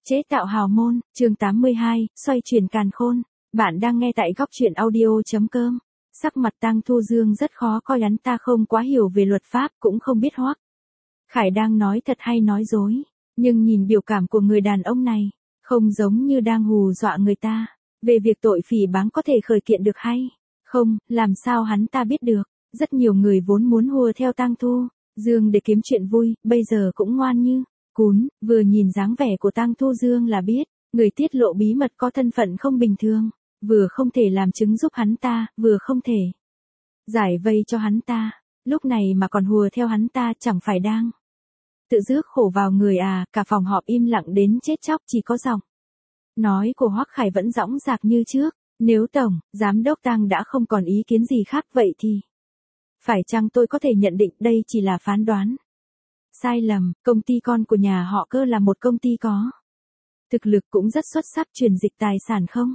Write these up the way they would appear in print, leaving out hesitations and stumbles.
Chế tạo hào môn, chương 82, xoay chuyển càn khôn. Bạn đang nghe tại góc truyện audio.com. Sắc mặt Tang Thu Dương rất khó coi, hắn ta không quá hiểu về luật pháp, cũng không biết Hoắc Khải đang nói thật hay nói dối. Nhưng nhìn biểu cảm của người đàn ông này, không giống như đang hù dọa người ta. Về việc tội phỉ báng có thể khởi kiện được hay không, làm sao hắn ta biết được. Rất nhiều người vốn muốn hùa theo Tang Thu Dương để kiếm chuyện vui, bây giờ cũng ngoan như cún, vừa nhìn dáng vẻ của Tang Thu Dương là biết, người tiết lộ bí mật có thân phận không bình thường, vừa không thể làm chứng giúp hắn ta, vừa không thể giải vây cho hắn ta, lúc này mà còn hùa theo hắn ta chẳng phải đang tự rước khổ vào người à. Cả phòng họp im lặng đến chết chóc, chỉ có giọng nói của Hoắc Khải vẫn dõng dạc như trước. Nếu tổng giám đốc Tang đã không còn ý kiến gì khác, vậy thì phải chăng tôi có thể nhận định đây chỉ là phán đoán sai lầm. Công ty con của nhà họ Cơ là một công ty có thực lực cũng rất xuất sắc, chuyển dịch tài sản không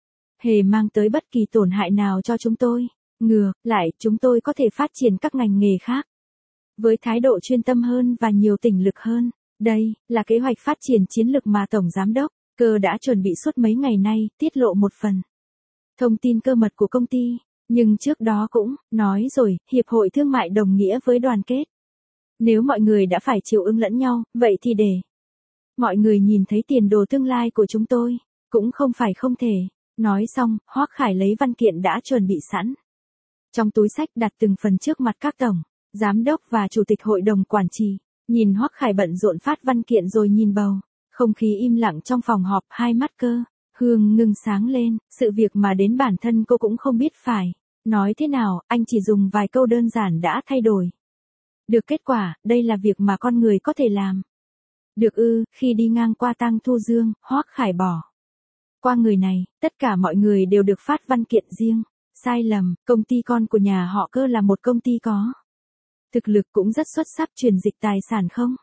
hề mang tới bất kỳ tổn hại nào cho chúng tôi. Ngược lại, chúng tôi có thể phát triển các ngành nghề khác với thái độ chuyên tâm hơn và nhiều tỉnh lực hơn. Đây là kế hoạch phát triển chiến lược mà Tổng Giám đốc Cơ đã chuẩn bị suốt mấy ngày nay, tiết lộ một phần thông tin cơ mật của công ty. Nhưng trước đó cũng nói rồi, hiệp hội thương mại đồng nghĩa với đoàn kết. Nếu mọi người đã phải chiều ứng lẫn nhau, vậy thì để mọi người nhìn thấy tiền đồ tương lai của chúng tôi, cũng không phải không thể. Nói xong, Hoắc Khải lấy văn kiện đã chuẩn bị sẵn trong túi xách, đặt từng phần trước mặt các tổng giám đốc và chủ tịch hội đồng quản trị. Nhìn Hoắc Khải bận rộn phát văn kiện rồi nhìn bầu không khí im lặng trong phòng họp, hai mắt Cơ Hương ngưng sáng lên. Sự việc mà đến bản thân cô cũng không biết phải nói thế nào, anh chỉ dùng vài câu đơn giản đã thay đổi được kết quả. Đây là việc mà con người có thể làm được ư? Khi đi ngang qua Tang Thu Dương, Hoắc Khải bỏ qua người này, tất cả mọi người đều được phát văn kiện riêng. Sai lầm, công ty con của nhà họ Cơ là một công ty có thực lực cũng rất xuất sắc, chuyển dịch tài sản không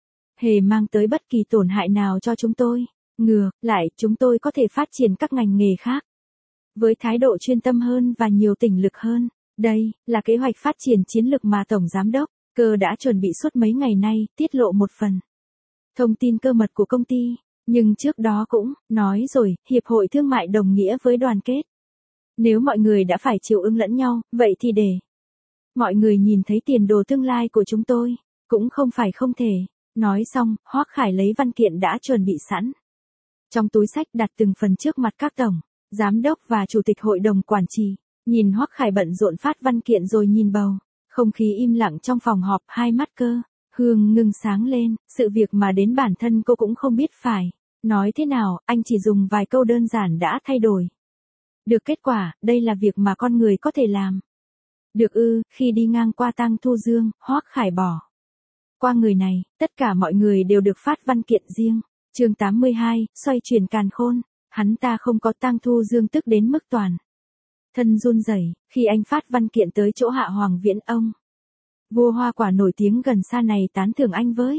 hề mang tới bất kỳ tổn hại nào cho chúng tôi. Ngược lại, chúng tôi có thể phát triển các ngành nghề khác với thái độ chuyên tâm hơn và nhiều tỉnh lực hơn. Đây là kế hoạch phát triển chiến lược mà Tổng Giám đốc Cơ đã chuẩn bị suốt mấy ngày nay, tiết lộ một phần thông tin cơ mật của công ty. Nhưng trước đó cũng nói rồi, hiệp hội thương mại đồng nghĩa với đoàn kết. Nếu mọi người đã phải chiều ứng lẫn nhau, vậy thì để mọi người nhìn thấy tiền đồ tương lai của chúng tôi, cũng không phải không thể. Nói xong, Hoắc Khải lấy văn kiện đã chuẩn bị sẵn trong túi xách, đặt từng phần trước mặt các tổng giám đốc và chủ tịch hội đồng quản trị. Nhìn Hoắc Khải bận rộn phát văn kiện rồi nhìn bầu không khí im lặng trong phòng họp, hai mắt Cơ Hương ngưng sáng lên. Sự việc mà đến bản thân cô cũng không biết phải nói thế nào, anh chỉ dùng vài câu đơn giản đã thay đổi được kết quả. Đây là việc mà con người có thể làm được ư? Khi đi ngang qua Tang Thu Dương, Hoắc Khải bỏ qua người này, tất cả mọi người đều được phát văn kiện riêng. Chương 82, xoay chuyển càn khôn. Hắn ta không có. Tang Thu Dương tức đến mức toàn thân run rẩy khi anh phát văn kiện tới chỗ Hạ Hoàng Viễn. Ông vua hoa quả nổi tiếng gần xa này tán thưởng anh với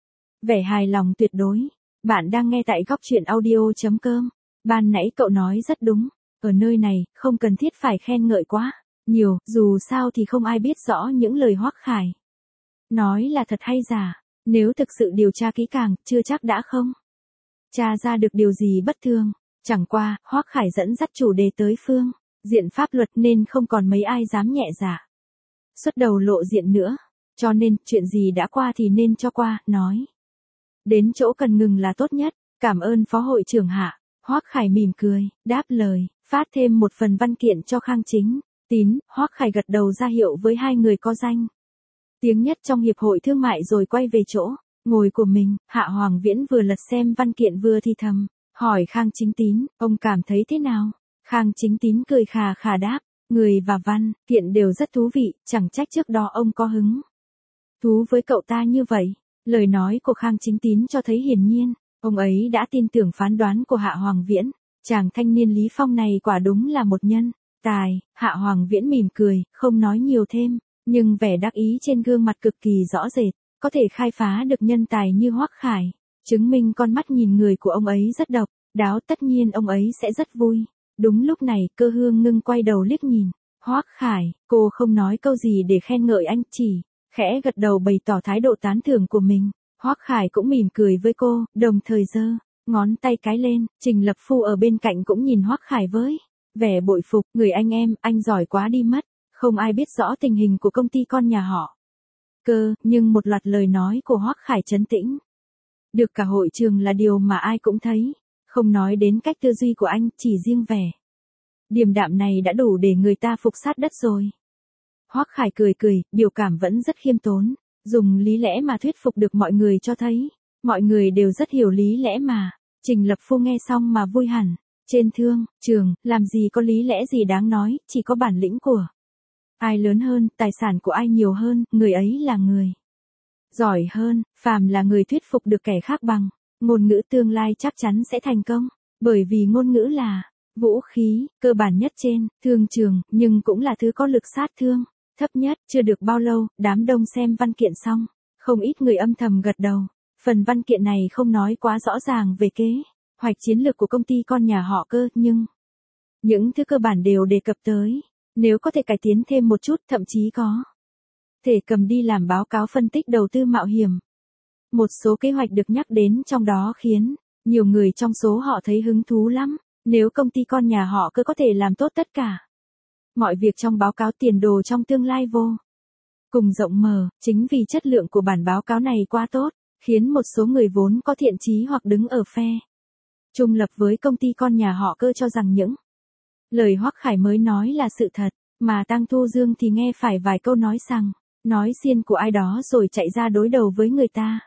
vẻ hài lòng tuyệt đối. Bạn đang nghe tại góc truyện audio.com. Ban nãy cậu nói rất đúng, ở nơi này không cần thiết phải khen ngợi quá nhiều, dù sao thì không ai biết rõ những lời Hoắc Khải nói là thật hay giả. Nếu thực sự điều tra kỹ càng, chưa chắc đã không tra ra được điều gì bất thường. Chẳng qua, Hoắc Khải dẫn dắt chủ đề tới phương diện pháp luật nên không còn mấy ai dám nhẹ dạ xuất đầu lộ diện nữa. Cho nên, chuyện gì đã qua thì nên cho qua, nói đến chỗ cần ngừng là tốt nhất. Cảm ơn Phó hội trưởng Hạ. Hoắc Khải mỉm cười, đáp lời, phát thêm một phần văn kiện cho Khang Chính Tín. Hoắc Khải gật đầu ra hiệu với hai người có danh tiếng nhất trong hiệp hội thương mại rồi quay về chỗ ngồi của mình. Hạ Hoàng Viễn vừa lật xem văn kiện vừa thì thầm hỏi Khang Chính Tín, ông cảm thấy thế nào? Khang Chính Tín cười khà khà đáp, người và văn kiện đều rất thú vị, chẳng trách trước đó ông có hứng thú với cậu ta như vậy. Lời nói của Khang Chính Tín cho thấy hiển nhiên ông ấy đã tin tưởng phán đoán của Hạ Hoàng Viễn. Chàng thanh niên Lý Phong này quả đúng là một nhân tài. Hạ Hoàng Viễn mỉm cười, không nói nhiều thêm, nhưng vẻ đắc ý trên gương mặt cực kỳ rõ rệt. Có thể khai phá được nhân tài như Hoắc Khải, chứng minh con mắt nhìn người của ông ấy rất độc đáo, tất nhiên ông ấy sẽ rất vui. Đúng lúc này, Cơ Hương ngưng quay đầu liếc nhìn Hoắc Khải. Cô không nói câu gì để khen ngợi anh, chỉ khẽ gật đầu bày tỏ thái độ tán thưởng của mình. Hoắc Khải cũng mỉm cười với cô, đồng thời giơ Ngón tay cái lên, Trình Lập Phu ở bên cạnh cũng nhìn Hoắc Khải với vẻ bội phục, người anh em, anh giỏi quá đi mất, không ai biết rõ tình hình của công ty con nhà họ. Nhưng một loạt lời nói của Hoắc Khải trấn tĩnh. Được cả hội trường là điều mà ai cũng thấy, không nói đến cách tư duy của anh, chỉ riêng vẻ điềm đạm này đã đủ để người ta phục sát đất rồi. Hoắc Khải cười cười, biểu cảm vẫn rất khiêm tốn, dùng lý lẽ mà thuyết phục được mọi người cho thấy, mọi người đều rất hiểu lý lẽ mà. Trình Lập Phu nghe xong mà vui hẳn, trên thương trường, làm gì có lý lẽ gì đáng nói, chỉ có bản lĩnh của ai lớn hơn, tài sản của ai nhiều hơn, người ấy là người giỏi hơn, phàm là người thuyết phục được kẻ khác bằng ngôn ngữ tương lai chắc chắn sẽ thành công, bởi vì ngôn ngữ là vũ khí, cơ bản nhất trên thương trường, nhưng cũng là thứ có lực sát thương thấp nhất. Chưa được bao lâu, đám đông xem văn kiện xong, không ít người âm thầm gật đầu. Phần văn kiện này không nói quá rõ ràng về kế hoạch chiến lược của công ty con nhà họ Cơ, nhưng những thứ cơ bản đều đề cập tới, nếu có thể cải tiến thêm một chút, thậm chí có thể cầm đi làm báo cáo phân tích đầu tư mạo hiểm. Một số kế hoạch được nhắc đến trong đó khiến nhiều người trong số họ thấy hứng thú lắm. Nếu công ty con nhà họ Cơ có thể làm tốt tất cả mọi việc trong báo cáo, tiền đồ trong tương lai vô cùng rộng mở, chính vì chất lượng của bản báo cáo này quá tốt, khiến một số người vốn có thiện chí hoặc đứng ở phe trung lập với công ty con nhà họ Cơ cho rằng những lời Hoắc Khải mới nói là sự thật, mà Tăng Thu Dương thì nghe phải vài câu nói rằng, nói xiên của ai đó rồi chạy ra đối đầu với người ta.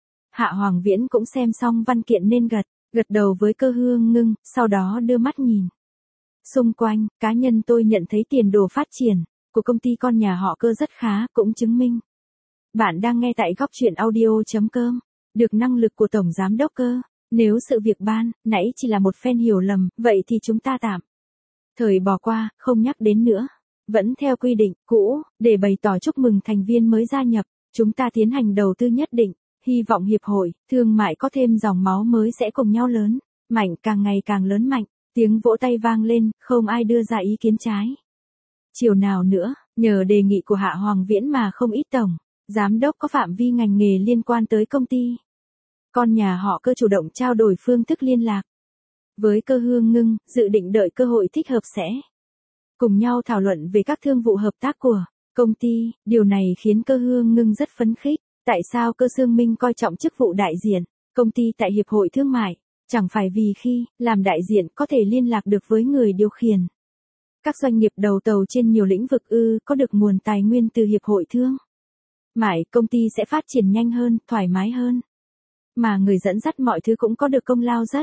Hạ Hoàng Viễn cũng xem xong văn kiện nên gật đầu với Cơ Hương Ngưng, sau đó đưa mắt nhìn xung quanh. Cá nhân tôi nhận thấy tiền đồ phát triển của công ty con nhà họ Cơ rất khá, cũng chứng minh bạn đang nghe tại góc truyện audio.com, được năng lực của Tổng Giám đốc Cơ. Nếu sự việc ban nãy chỉ là một phen hiểu lầm, vậy thì chúng ta tạm thời bỏ qua, không nhắc đến nữa. Vẫn theo quy định cũ, để bày tỏ chúc mừng thành viên mới gia nhập, chúng ta tiến hành đầu tư nhất định, hy vọng hiệp hội thương mại có thêm dòng máu mới sẽ cùng nhau lớn mạnh, càng ngày càng lớn mạnh. Tiếng vỗ tay vang lên, không ai đưa ra ý kiến trái chiều nào nữa. Nhờ đề nghị của Hạ Hoàng Viễn mà không ít tổng giám đốc có phạm vi ngành nghề liên quan tới công ty con nhà họ Cơ chủ động trao đổi phương thức liên lạc với Cơ Hương Ngưng, dự định đợi cơ hội thích hợp sẽ cùng nhau thảo luận về các thương vụ hợp tác của công ty. Điều này khiến Cơ Hương Ngưng rất phấn khích. Tại sao Cơ Xương Minh coi trọng chức vụ đại diện công ty tại Hiệp hội Thương mại? Chẳng phải vì khi làm đại diện có thể liên lạc được với người điều khiển các doanh nghiệp đầu tàu trên nhiều lĩnh vực có được nguồn tài nguyên từ Hiệp hội Thương mại, công ty sẽ phát triển nhanh hơn, thoải mái hơn. Mà người dẫn dắt mọi thứ cũng có được công lao rất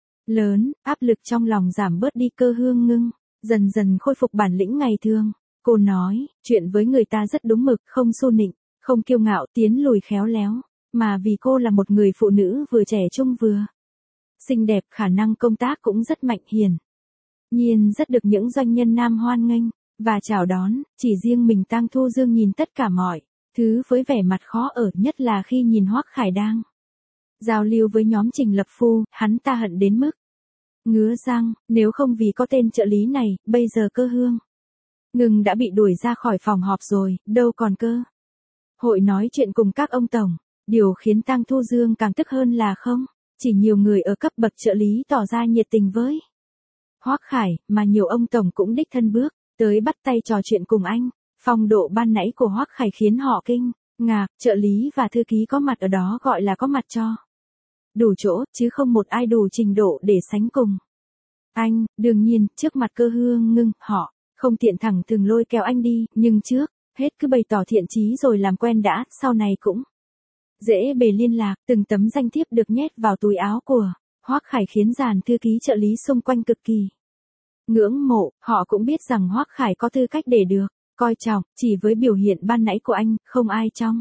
lớn, áp lực trong lòng giảm bớt đi. Cơ Hương Ngưng dần dần khôi phục bản lĩnh ngày thường. Cô nói chuyện với người ta rất đúng mực, không xô nịnh, không kiêu ngạo, tiến lùi khéo léo. Mà vì cô là một người phụ nữ vừa trẻ trung vừa xinh đẹp, khả năng công tác cũng rất mạnh, hiển nhiên rất được những doanh nhân nam hoan nghênh và chào đón. Chỉ riêng mình Tăng Thu Dương nhìn tất cả mọi thứ với vẻ mặt khó ở, nhất là khi nhìn Hoắc Khải đang giao lưu với nhóm Trình Lập Phu, hắn ta hận đến mức ngứa răng. Nếu không vì có tên trợ lý này, bây giờ Cơ Hương Ngưng đã bị đuổi ra khỏi phòng họp rồi, đâu còn cơ hội nói chuyện cùng các ông tổng. Điều khiến Tăng Thu Dương càng tức hơn là không chỉ nhiều người ở cấp bậc trợ lý tỏ ra nhiệt tình với Hoắc Khải, mà nhiều ông tổng cũng đích thân bước tới bắt tay trò chuyện cùng anh. Phong độ ban nãy của Hoắc Khải khiến họ kinh ngạc, trợ lý và thư ký có mặt ở đó gọi là có mặt cho đủ chỗ, chứ không một ai đủ trình độ để sánh cùng anh. Đương nhiên, trước mặt Cơ Hương Ngưng, họ không tiện thẳng thừng lôi kéo anh đi, nhưng trước hết cứ bày tỏ thiện chí rồi làm quen đã, sau này cũng dễ bề liên lạc. Từng tấm danh thiếp được nhét vào túi áo của Hoắc Khải khiến dàn thư ký trợ lý xung quanh cực kỳ ngưỡng mộ. Họ cũng biết rằng Hoắc Khải có tư cách để được coi trọng, chỉ với biểu hiện ban nãy của anh, không ai trong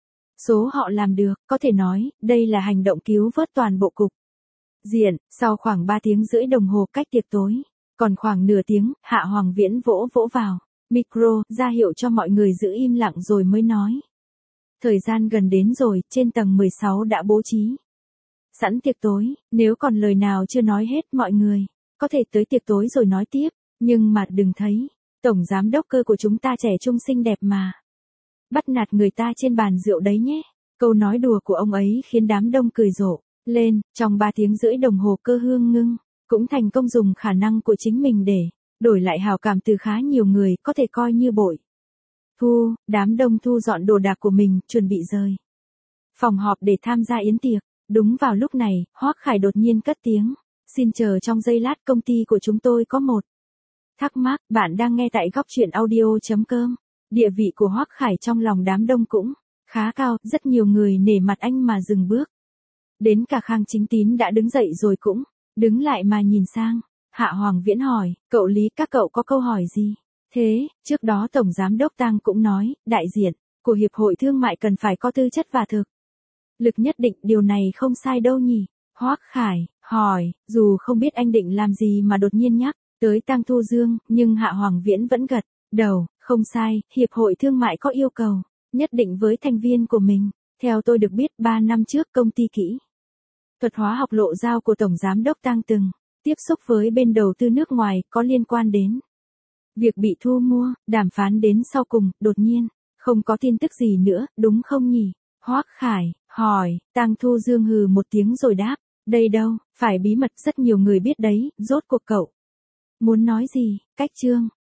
số họ làm được. Có thể nói, đây là hành động cứu vớt toàn bộ cục diện. Sau khoảng 3 tiếng rưỡi đồng hồ cách tiệc tối, còn khoảng nửa tiếng, Hạ Hoàng Viễn vỗ vào micro, ra hiệu cho mọi người giữ im lặng rồi mới nói. Thời gian gần đến rồi, trên tầng 16 đã bố trí sẵn tiệc tối, nếu còn lời nào chưa nói hết mọi người có thể tới tiệc tối rồi nói tiếp, nhưng mà đừng thấy Tổng Giám đốc Cơ của chúng ta trẻ trung xinh đẹp mà bắt nạt người ta trên bàn rượu đấy nhé. Câu nói đùa của ông ấy khiến đám đông cười rộ. lên, trong 3 tiếng rưỡi đồng hồ Cơ Hương Ngưng, cũng thành công dùng khả năng của chính mình để đổi lại hảo cảm từ khá nhiều người, có thể coi như bội. Thu, đám đông thu dọn đồ đạc của mình, chuẩn bị rời phòng họp để tham gia yến tiệc. Đúng vào lúc này, Hoắc Khải đột nhiên cất tiếng. Xin chờ trong giây lát, công ty của chúng tôi có một thắc mắc. Bạn đang nghe tại góc chuyện audio.com. Địa vị của Hoắc Khải trong lòng đám đông cũng khá cao, rất nhiều người nể mặt anh mà dừng bước. Đến cả Khang Chính Tín đã đứng dậy rồi cũng đứng lại mà nhìn sang. Hạ Hoàng Viễn hỏi, cậu Lý, các cậu có câu hỏi gì? Thế, trước đó Tổng Giám đốc Tăng cũng nói, đại diện của Hiệp hội Thương mại cần phải có tư chất và thực lực nhất định, điều này không sai đâu nhỉ? Hoắc Khải hỏi, dù không biết anh định làm gì mà đột nhiên nhắc tới Tăng Thu Dương, nhưng Hạ Hoàng Viễn vẫn gật đầu, không sai, Hiệp hội Thương mại có yêu cầu nhất định với thành viên của mình. Theo tôi được biết, 3 năm trước công ty kỹ thuật hóa học Lộ Giao của Tổng Giám đốc Tăng từng tiếp xúc với bên đầu tư nước ngoài có liên quan đến việc bị thu mua, đàm phán đến sau cùng, đột nhiên không có tin tức gì nữa, đúng không nhỉ? Hoắc Khải hỏi, Tăng Thu Dương hừ một tiếng rồi đáp, đây đâu, phải bí mật, rất nhiều người biết đấy, rốt cuộc cậu muốn nói gì? Cách chương